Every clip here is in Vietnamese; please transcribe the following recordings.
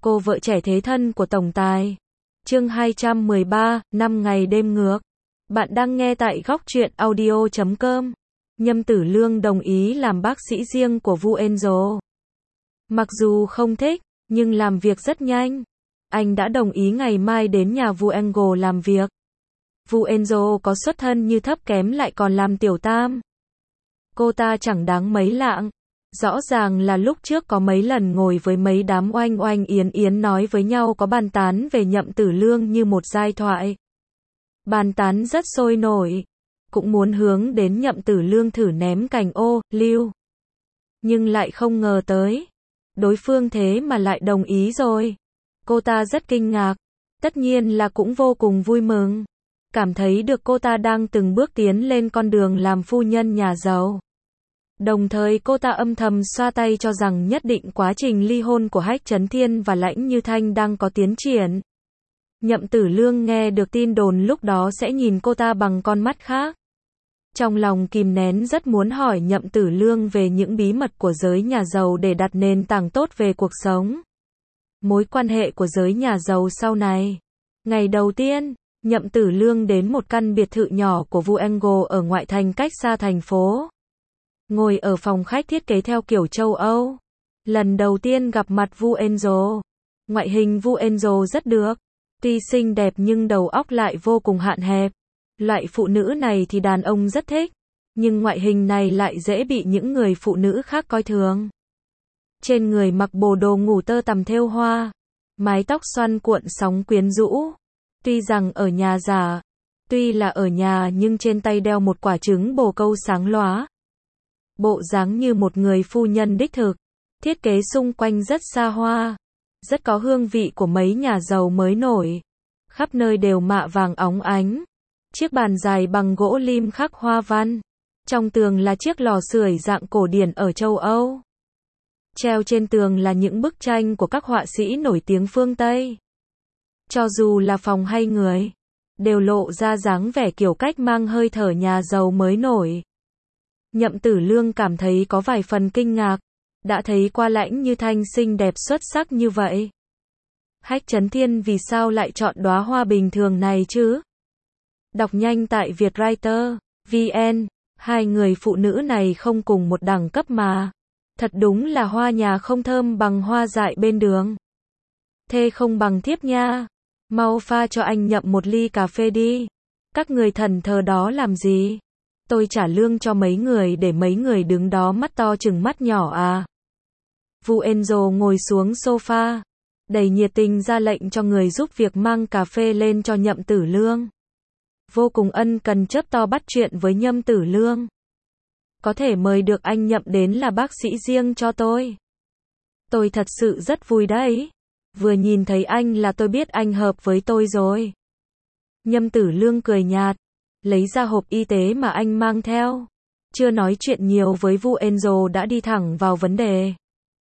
Cô vợ trẻ thế thân của tổng tài. Chương 213, 5 ngày đêm ngược. Bạn đang nghe tại góc truyện audio.com. Nhâm Tử Lương đồng ý làm bác sĩ riêng của Vu Enzo. Mặc dù không thích, nhưng làm việc rất nhanh. Anh đã đồng ý ngày mai đến nhà Vu Enzo làm việc. Vu Enzo có xuất thân như thấp kém lại còn làm tiểu tam. Cô ta chẳng đáng mấy lạng. Rõ ràng là lúc trước có mấy lần ngồi với mấy đám oanh oanh yến yến nói với nhau có bàn tán về Nhậm Tử Lương như một giai thoại. Bàn tán rất sôi nổi. Cũng muốn hướng đến Nhậm Tử Lương thử ném cành ô, liu. Nhưng lại không ngờ tới. Đối phương thế mà lại đồng ý rồi. Cô ta rất kinh ngạc. Tất nhiên là cũng vô cùng vui mừng. Cảm thấy được cô ta đang từng bước tiến lên con đường làm phu nhân nhà giàu. Đồng thời cô ta âm thầm xoa tay cho rằng nhất định quá trình ly hôn của Hách Chấn Thiên và Lãnh Như Thanh đang có tiến triển. Nhậm Tử Lương nghe được tin đồn lúc đó sẽ nhìn cô ta bằng con mắt khác. Trong lòng kìm nén rất muốn hỏi Nhậm Tử Lương về những bí mật của giới nhà giàu để đặt nền tảng tốt về cuộc sống. Mối quan hệ của giới nhà giàu sau này. Ngày đầu tiên, Nhậm Tử Lương đến một căn biệt thự nhỏ của Vu Enzo ở ngoại thành cách xa thành phố. Ngồi ở phòng khách thiết kế theo kiểu châu Âu. Lần đầu tiên gặp mặt Vu Enzo. Ngoại hình Vu Enzo rất được. Tuy xinh đẹp nhưng đầu óc lại vô cùng hạn hẹp. Loại phụ nữ này thì đàn ông rất thích. Nhưng ngoại hình này lại dễ bị những người phụ nữ khác coi thường. Trên người mặc bộ đồ ngủ tơ tằm thêu hoa. Mái tóc xoăn cuộn sóng quyến rũ. Tuy rằng ở nhà già. Tuy là ở nhà nhưng trên tay đeo một quả trứng bồ câu sáng lóa. Bộ dáng như một người phu nhân đích thực. Thiết kế xung quanh rất xa hoa. Rất có hương vị của mấy nhà giàu mới nổi. Khắp nơi đều mạ vàng óng ánh. Chiếc bàn dài bằng gỗ lim khắc hoa văn. Trong tường là chiếc lò sưởi dạng cổ điển ở châu Âu. Treo trên tường là những bức tranh của các họa sĩ nổi tiếng phương Tây. Cho dù là phòng hay người, đều lộ ra dáng vẻ kiểu cách mang hơi thở nhà giàu mới nổi. Nhậm Tử Lương cảm thấy có vài phần kinh ngạc. Đã thấy qua Lãnh Như Thanh xinh đẹp xuất sắc như vậy. Hách Chấn Thiên vì sao lại chọn đóa hoa bình thường này chứ? Đọc nhanh tại Vietwriter VN. Hai người phụ nữ này không cùng một đẳng cấp mà. Thật đúng là hoa nhà không thơm bằng hoa dại bên đường. Thê không bằng thiếp nha. Mau pha cho anh Nhậm một ly cà phê đi. Các người thần thờ đó làm gì? Tôi trả lương cho mấy người để mấy người đứng đó mắt to chừng mắt nhỏ à? Vu Enzo ngồi xuống sofa, đầy nhiệt tình ra lệnh cho người giúp việc mang cà phê lên cho Nhậm Tử Lương. Vô cùng ân cần chớp to bắt chuyện với Nhâm Tử Lương. Có thể mời được anh Nhậm đến là bác sĩ riêng cho tôi. Tôi thật sự rất vui đấy. Vừa nhìn thấy anh là tôi biết anh hợp với tôi rồi. Nhâm Tử Lương cười nhạt, lấy ra hộp y tế mà anh mang theo. Chưa nói chuyện nhiều với Vu Enzo đã đi thẳng vào vấn đề.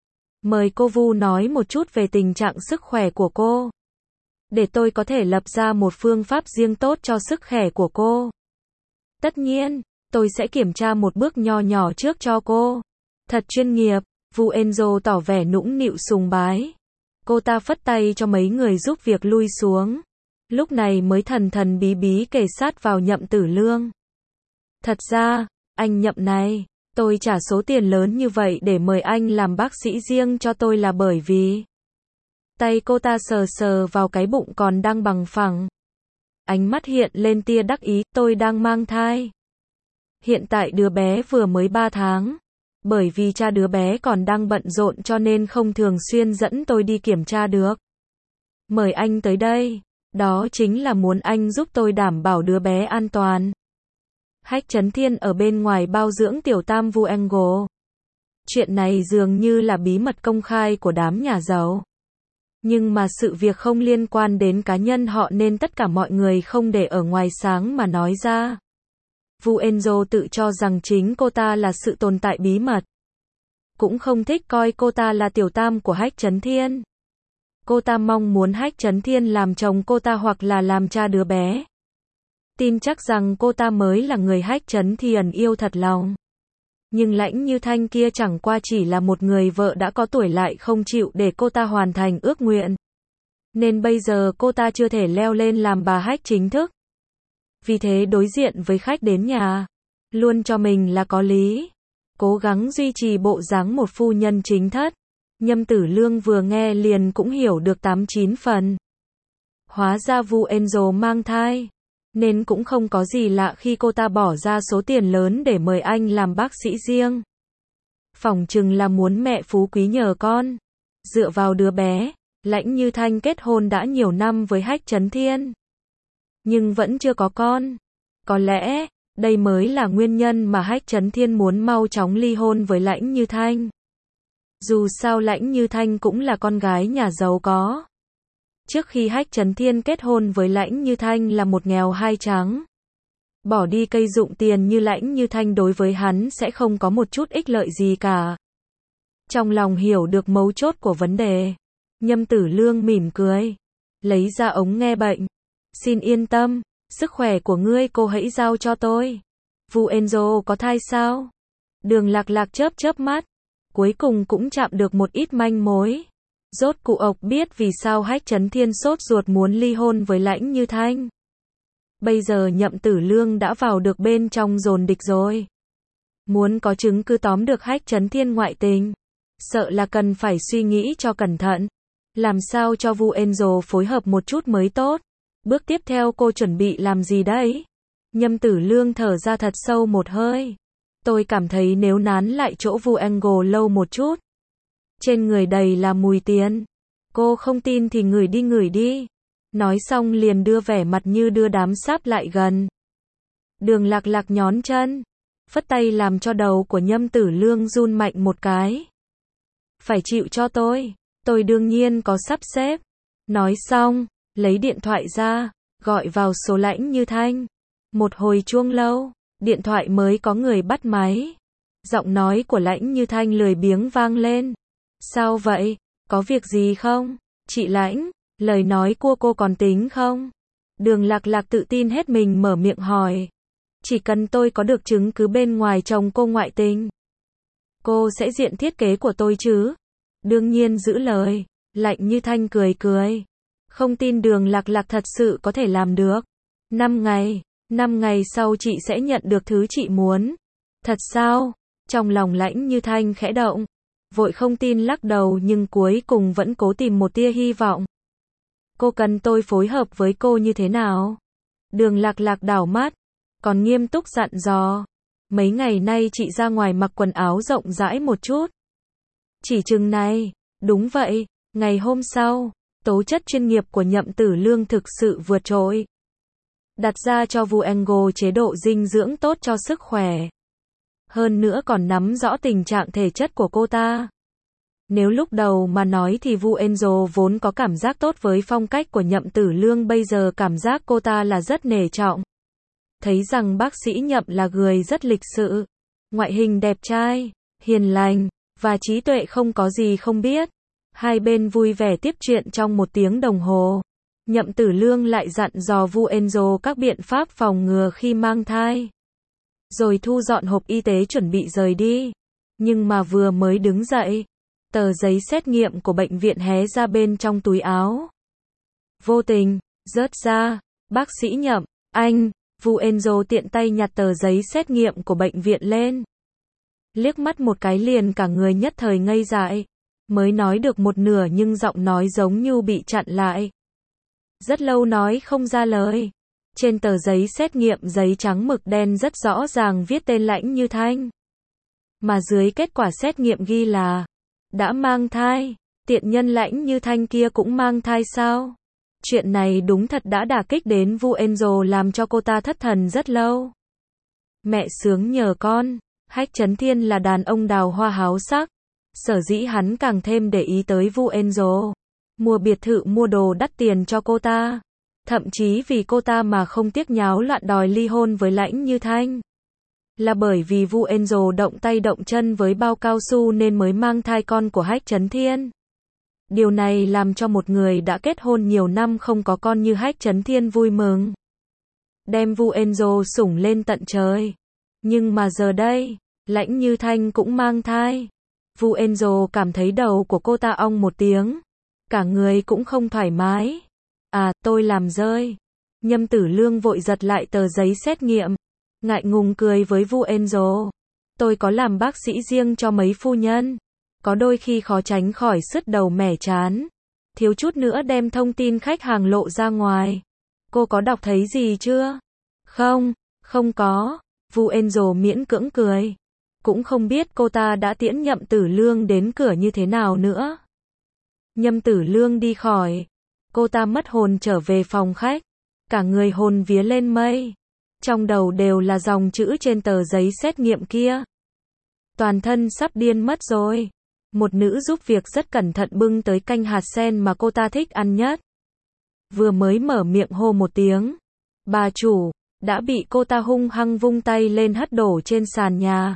Mời cô Vu nói một chút về tình trạng sức khỏe của cô. Để tôi có thể lập ra một phương pháp riêng tốt cho sức khỏe của cô. Tất nhiên, tôi sẽ kiểm tra một bước nho nhỏ trước cho cô. Thật chuyên nghiệp, Vu Enzo tỏ vẻ nũng nịu sùng bái. Cô ta phất tay cho mấy người giúp việc lui xuống. Lúc này mới thần thần bí bí kề sát vào Nhậm Tử Lương. Thật ra, anh Nhậm này, tôi trả số tiền lớn như vậy để mời anh làm bác sĩ riêng cho tôi là bởi vì... Tay cô ta sờ sờ vào cái bụng còn đang bằng phẳng. Ánh mắt hiện lên tia đắc ý, tôi đang mang thai. Hiện tại đứa bé vừa mới 3 tháng. Bởi vì cha đứa bé còn đang bận rộn cho nên không thường xuyên dẫn tôi đi kiểm tra được. Mời anh tới đây. Đó chính là muốn anh giúp tôi đảm bảo đứa bé an toàn. Hách Chấn Thiên ở bên ngoài bao dưỡng tiểu tam Vu Enzo. Chuyện này dường như là bí mật công khai của đám nhà giàu. Nhưng mà sự việc không liên quan đến cá nhân họ nên tất cả mọi người không để ở ngoài sáng mà nói ra. Vu Enzo tự cho rằng chính cô ta là sự tồn tại bí mật. Cũng không thích coi cô ta là tiểu tam của Hách Chấn Thiên. Cô ta mong muốn Hách Chấn Thiên làm chồng cô ta hoặc là làm cha đứa bé. Tin chắc rằng cô ta mới là người Hách Chấn Thiên yêu thật lòng. Nhưng Lãnh Như Thanh kia chẳng qua chỉ là một người vợ đã có tuổi lại không chịu để cô ta hoàn thành ước nguyện. Nên bây giờ cô ta chưa thể leo lên làm bà Hách chính thức. Vì thế đối diện với khách đến nhà, luôn cho mình là có lý. Cố gắng duy trì bộ dáng một phu nhân chính thất. Nhâm Tử Lương vừa nghe liền cũng hiểu được 8-9 phần. Hóa ra Vu Angel mang thai. Nên cũng không có gì lạ khi cô ta bỏ ra số tiền lớn để mời anh làm bác sĩ riêng. Phỏng chừng là muốn mẹ phú quý nhờ con. Dựa vào đứa bé, Lãnh Như Thanh kết hôn đã nhiều năm với Hách Chấn Thiên. Nhưng vẫn chưa có con. Có lẽ, đây mới là nguyên nhân mà Hách Chấn Thiên muốn mau chóng ly hôn với Lãnh Như Thanh. Dù sao Lãnh Như Thanh cũng là con gái nhà giàu có. Trước khi Hách Chấn Thiên kết hôn với Lãnh Như Thanh là một nghèo hai trắng. Bỏ đi cây dụng tiền như Lãnh Như Thanh đối với hắn sẽ không có một chút ích lợi gì cả. Trong lòng hiểu được mấu chốt của vấn đề, Nhâm Tử Lương mỉm cười, lấy ra ống nghe bệnh. Xin yên tâm, sức khỏe của ngươi cô hãy giao cho tôi. Vu Angel có thai sao? Đường Lạc Lạc chớp chớp mắt, cuối cùng cũng chạm được một ít manh mối. Rốt cuộc biết vì sao Hách Chấn Thiên sốt ruột muốn ly hôn với Lãnh Như Thanh. Bây giờ Nhậm Tử Lương đã vào được bên trong dồn địch rồi. Muốn có chứng cứ tóm được Hách Chấn Thiên ngoại tình, sợ là cần phải suy nghĩ cho cẩn thận. Làm sao cho Vu Angel phối hợp một chút mới tốt. Bước tiếp theo cô chuẩn bị làm gì đấy? Nhâm Tử Lương thở ra thật sâu một hơi. Tôi cảm thấy nếu nán lại chỗ Vu Angel lâu một chút. Trên người đầy là mùi tiền. Cô không tin thì ngửi đi. Nói xong liền đưa vẻ mặt như đưa đám sáp lại gần. Đường Lạc Lạc nhón chân, phất tay làm cho đầu của Nhâm Tử Lương run mạnh một cái. Phải chịu cho tôi đương nhiên có sắp xếp. Nói xong, lấy điện thoại ra, gọi vào số Lãnh Như Thanh. Một hồi chuông lâu, điện thoại mới có người bắt máy. Giọng nói của Lãnh Như Thanh lười biếng vang lên. Sao vậy? Có việc gì không? Chị Lãnh, lời nói của cô còn tính không? Đường Lạc Lạc tự tin hết mình mở miệng hỏi. Chỉ cần tôi có được chứng cứ bên ngoài chồng cô ngoại tình, cô sẽ diện thiết kế của tôi chứ? Đương nhiên giữ lời. Lãnh Như Thanh cười cười. Không tin Đường Lạc Lạc thật sự có thể làm được. 5 ngày sau chị sẽ nhận được thứ chị muốn. Thật sao? Trong lòng Lãnh Như Thanh khẽ động. Vội không tin lắc đầu nhưng cuối cùng vẫn cố tìm một tia hy vọng. Cô cần tôi phối hợp với cô như thế nào? Đường Lạc Lạc đảo mắt, còn nghiêm túc dặn dò. Mấy ngày nay chị ra ngoài mặc quần áo rộng rãi một chút. Chỉ chừng này, đúng vậy, ngày hôm sau, tố chất chuyên nghiệp của Nhậm Tử Lương thực sự vượt trội. Đặt ra cho Vu Angel chế độ dinh dưỡng tốt cho sức khỏe. Hơn nữa còn nắm rõ tình trạng thể chất của cô ta. Nếu lúc đầu mà nói thì Vu Angel vốn có cảm giác tốt với phong cách của Nhậm Tử Lương, bây giờ cảm giác cô ta là rất nể trọng. Thấy rằng bác sĩ Nhậm là người rất lịch sự, ngoại hình đẹp trai, hiền lành, và trí tuệ không có gì không biết. Hai bên vui vẻ tiếp chuyện trong 1 tiếng đồng hồ. Nhậm Tử Lương lại dặn dò Vu Angel các biện pháp phòng ngừa khi mang thai. Rồi thu dọn hộp y tế chuẩn bị rời đi. Nhưng mà vừa mới đứng dậy, tờ giấy xét nghiệm của bệnh viện hé ra bên trong túi áo. Vô tình, rớt ra. Bác sĩ Nhậm, anh. Vu Angel tiện tay nhặt tờ giấy xét nghiệm của bệnh viện lên. Liếc mắt một cái liền cả người nhất thời ngây dại. Mới nói được một nửa nhưng giọng nói giống như bị chặn lại. Rất lâu nói không ra lời. Trên tờ giấy xét nghiệm giấy trắng mực đen rất rõ ràng viết tên Lãnh Như Thanh. Mà dưới kết quả xét nghiệm ghi là đã mang thai. Tiện nhân Lãnh Như Thanh kia cũng mang thai sao? Chuyện này đúng thật đã đả kích đến Vu Angel, làm cho cô ta thất thần rất lâu. Mẹ sướng nhờ con. Hách Chấn Thiên là đàn ông đào hoa háo sắc. Sở dĩ hắn càng thêm để ý tới Vu Angel. Mua biệt thự mua đồ đắt tiền cho cô ta. Thậm chí vì cô ta mà không tiếc nháo loạn đòi ly hôn với Lãnh Như Thanh. Là bởi vì Vu Angel động tay động chân với bao cao su nên mới mang thai con của Hách Chấn Thiên. Điều này làm cho một người đã kết hôn nhiều năm không có con như Hách Chấn Thiên vui mừng. Đem Vu Angel sủng lên tận trời. Nhưng mà giờ đây, Lãnh Như Thanh cũng mang thai. Vu Angel cảm thấy đầu của cô ta ong một tiếng. Cả người cũng không thoải mái. À, tôi làm rơi. Nhâm Tử Lương vội giật lại tờ giấy xét nghiệm. Ngại ngùng cười với Vu Angel. Tôi có làm bác sĩ riêng cho mấy phu nhân. Có đôi khi khó tránh khỏi sứt đầu mẻ trán. Thiếu chút nữa đem thông tin khách hàng lộ ra ngoài. Cô có đọc thấy gì chưa? Không, không có. Vu Angel miễn cưỡng cười. Cũng không biết cô ta đã tiễn Nhậm Tử Lương đến cửa như thế nào nữa. Nhâm Tử Lương đi khỏi. Cô ta mất hồn trở về phòng khách. Cả người hồn vía lên mây. Trong đầu đều là dòng chữ trên tờ giấy xét nghiệm kia. Toàn thân sắp điên mất rồi. Một nữ giúp việc rất cẩn thận bưng tới canh hạt sen mà cô ta thích ăn nhất. Vừa mới mở miệng hô một tiếng. Bà chủ, đã bị cô ta hung hăng vung tay lên hất đổ trên sàn nhà.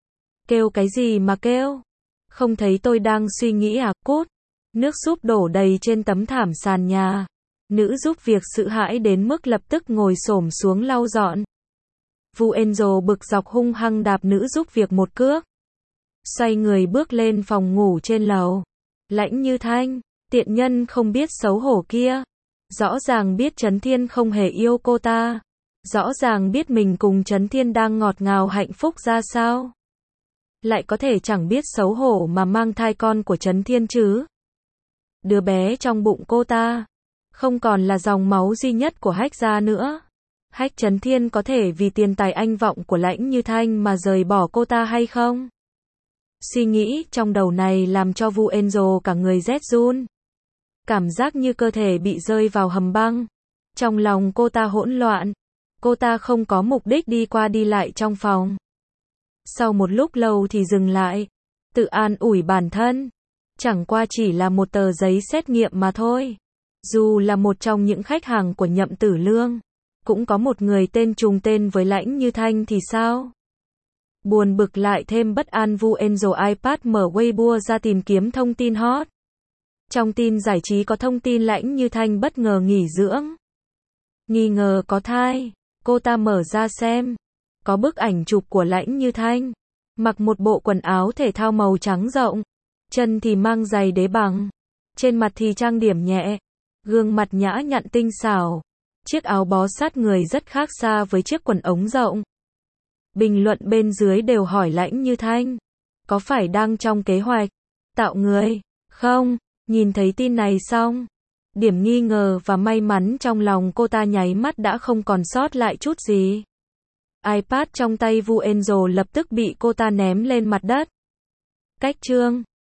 Kêu cái gì mà kêu? Không thấy tôi đang suy nghĩ à, cút. Nước súp đổ đầy trên tấm thảm sàn nhà. Nữ giúp việc sợ hãi đến mức lập tức ngồi xổm xuống lau dọn. Vu Angel bực dọc hung hăng đạp nữ giúp việc một cước. Xoay người bước lên phòng ngủ trên lầu. Lãnh Như Thanh, tiện nhân không biết xấu hổ kia. Rõ ràng biết Trấn Thiên không hề yêu cô ta. Rõ ràng biết mình cùng Trấn Thiên đang ngọt ngào hạnh phúc ra sao. Lại có thể chẳng biết xấu hổ mà mang thai con của Trấn Thiên chứ. Đứa bé trong bụng cô ta không còn là dòng máu duy nhất của Hách gia nữa. Hách Trấn Thiên có thể vì tiền tài anh vọng của Lãnh Như Thanh mà rời bỏ cô ta hay không? Suy nghĩ trong đầu này làm cho Vu Angel cả người rét run. Cảm giác như cơ thể bị rơi vào hầm băng. Trong lòng cô ta hỗn loạn. Cô ta không có mục đích đi qua đi lại trong phòng. Sau một lúc lâu thì dừng lại. Tự an ủi bản thân. Chẳng qua chỉ là một tờ giấy xét nghiệm mà thôi. Dù là một trong những khách hàng của Nhậm Tử Lương, cũng có một người tên trùng tên với Lãnh Như Thanh thì sao? Buồn bực lại thêm bất an, Vu Angel iPad mở Weibo ra tìm kiếm thông tin hot. Trong tin giải trí có thông tin Lãnh Như Thanh bất ngờ nghỉ dưỡng. Nghi ngờ có thai, cô ta mở ra xem. Có bức ảnh chụp của Lãnh Như Thanh. Mặc một bộ quần áo thể thao màu trắng rộng. Chân thì mang giày đế bằng. Trên mặt thì trang điểm nhẹ. Gương mặt nhã nhặn tinh xảo. Chiếc áo bó sát người rất khác xa với chiếc quần ống rộng. Bình luận bên dưới đều hỏi Lãnh Như Thanh. Có phải đang trong kế hoạch tạo người không? Nhìn thấy tin này xong. Điểm nghi ngờ và may mắn trong lòng cô ta nháy mắt đã không còn sót lại chút gì. iPad trong tay Vu Angel lập tức bị cô ta ném lên mặt đất. Cách chương